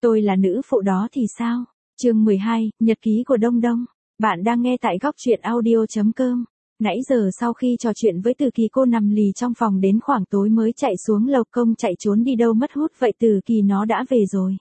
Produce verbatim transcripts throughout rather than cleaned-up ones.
Tôi là nữ phụ đó thì sao? Chương mười hai, Nhật ký của Đông Đông. Bạn đang nghe tại góc truyện audio chấm com. Nãy giờ sau khi trò chuyện với Từ Kỳ cô nằm lì trong phòng đến khoảng tối mới chạy xuống lầu công chạy trốn đi đâu mất hút vậy Từ Kỳ nó đã về rồi.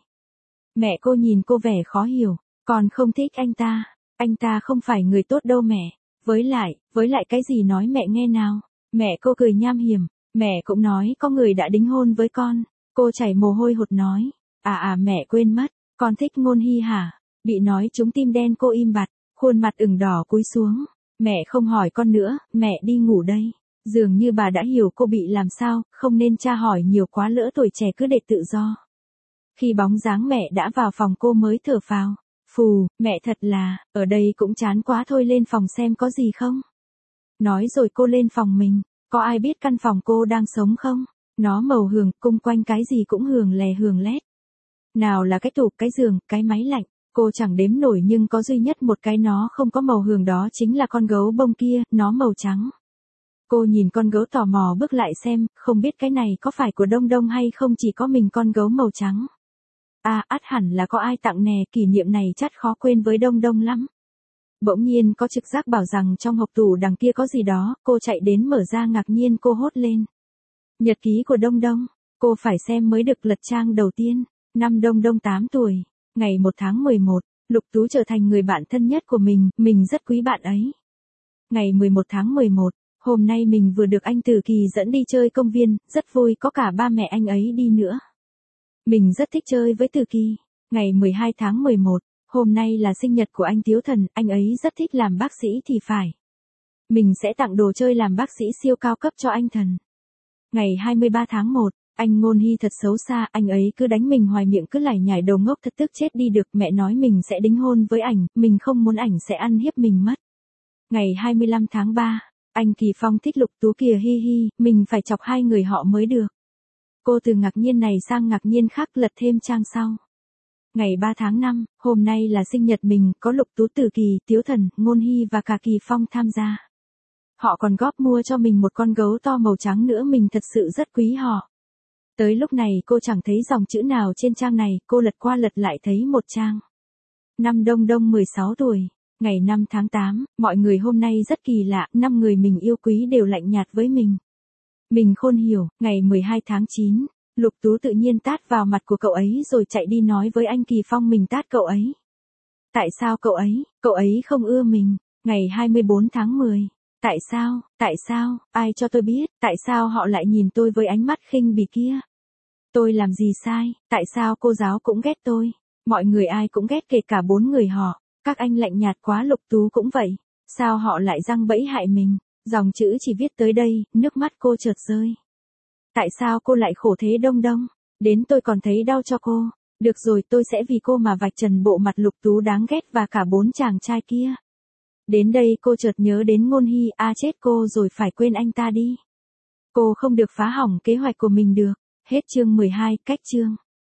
Mẹ cô nhìn cô vẻ khó hiểu, còn không thích anh ta, anh ta không phải người tốt đâu mẹ, với lại, với lại cái gì nói mẹ nghe nào, mẹ cô cười nham hiểm, mẹ cũng nói có người đã đính hôn với con, cô chảy mồ hôi hột nói, à à mẹ quên mất, con thích Ngôn Hy hả, bị nói trúng tim đen cô im bặt, khuôn mặt ửng đỏ cúi xuống, mẹ không hỏi con nữa, mẹ đi ngủ đây. Dường như bà đã hiểu cô bị làm sao, không nên tra hỏi nhiều quá lỡ tuổi trẻ cứ để tự do. Khi bóng dáng mẹ đã vào phòng cô mới thở phào, phù, mẹ thật là, ở đây cũng chán quá thôi lên phòng xem có gì không. Nói rồi cô lên phòng mình, có ai biết căn phòng cô đang sống không? Nó màu hường, cung quanh cái gì cũng hường lè hường lét. Nào là cái tủ, cái giường, cái máy lạnh, cô chẳng đếm nổi nhưng có duy nhất một cái nó không có màu hường đó chính là con gấu bông kia, nó màu trắng. Cô nhìn con gấu tò mò bước lại xem, không biết cái này có phải của Đông Đông hay không chỉ có mình con gấu màu trắng. À, ắt hẳn là có ai tặng nè, kỷ niệm này chắc khó quên với Đông Đông lắm. Bỗng nhiên có trực giác bảo rằng trong hộp tủ đằng kia có gì đó, cô chạy đến mở ra ngạc nhiên cô hốt lên. Nhật ký của Đông Đông, cô phải xem mới được lật trang đầu tiên. Năm Đông Đông tám tuổi, ngày một tháng mười một, Lục Tú trở thành người bạn thân nhất của mình, mình rất quý bạn ấy. Ngày mười một tháng mười một, hôm nay mình vừa được anh Từ Kỳ dẫn đi chơi công viên, rất vui có cả ba mẹ anh ấy đi nữa. Mình rất thích chơi với Từ Kỳ. Ngày mười hai tháng mười một, hôm nay là sinh nhật của anh Tiếu Thần, anh ấy rất thích làm bác sĩ thì phải. Mình sẽ tặng đồ chơi làm bác sĩ siêu cao cấp cho anh Thần. Ngày hai mươi ba tháng một, anh Ngôn Hy thật xấu xa, anh ấy cứ đánh mình hoài miệng cứ lải nhải đầu ngốc thật tức chết đi được, mẹ nói mình sẽ đính hôn với ảnh, mình không muốn ảnh sẽ ăn hiếp mình mất. Ngày hai mươi lăm tháng ba, anh Kỳ Phong thích Lục Tú kìa hi hi, mình phải chọc hai người họ mới được. Cô từ ngạc nhiên này sang ngạc nhiên khác lật thêm trang sau. Ngày ba tháng năm, hôm nay là sinh nhật mình, có Lục Tú, Từ Kỳ, Tiếu Thần, Ngôn Hy và cả Kỳ Phong tham gia. Họ còn góp mua cho mình một con gấu to màu trắng nữa, mình thật sự rất quý họ. Tới lúc này cô chẳng thấy dòng chữ nào trên trang này, cô lật qua lật lại thấy một trang. Năm Đông Đông mười sáu tuổi, ngày năm tháng tám, mọi người hôm nay rất kỳ lạ, năm người mình yêu quý đều lạnh nhạt với mình. Mình khôn hiểu, ngày mười hai tháng chín, Lục Tú tự nhiên tát vào mặt của cậu ấy rồi chạy đi nói với anh Kỳ Phong mình tát cậu ấy. Tại sao cậu ấy, cậu ấy không ưa mình, ngày hai mươi bốn tháng mười. Tại sao, tại sao, ai cho tôi biết, tại sao họ lại nhìn tôi với ánh mắt khinh bỉ kia? Tôi làm gì sai, tại sao cô giáo cũng ghét tôi? Mọi người ai cũng ghét kể cả bốn người họ, các anh lạnh nhạt quá. Lục Tú cũng vậy, sao họ lại giăng bẫy hại mình? Dòng chữ chỉ viết tới đây, nước mắt cô chợt rơi. Tại sao cô lại khổ thế Đông Đông? Đến tôi còn thấy đau cho cô. Được rồi, tôi sẽ vì cô mà vạch trần bộ mặt Lục Tú đáng ghét và cả bốn chàng trai kia. Đến đây cô chợt nhớ đến Ngôn Hy, a à chết cô rồi, phải quên anh ta đi. Cô không được phá hỏng kế hoạch của mình được. Hết chương mười hai, cách chương.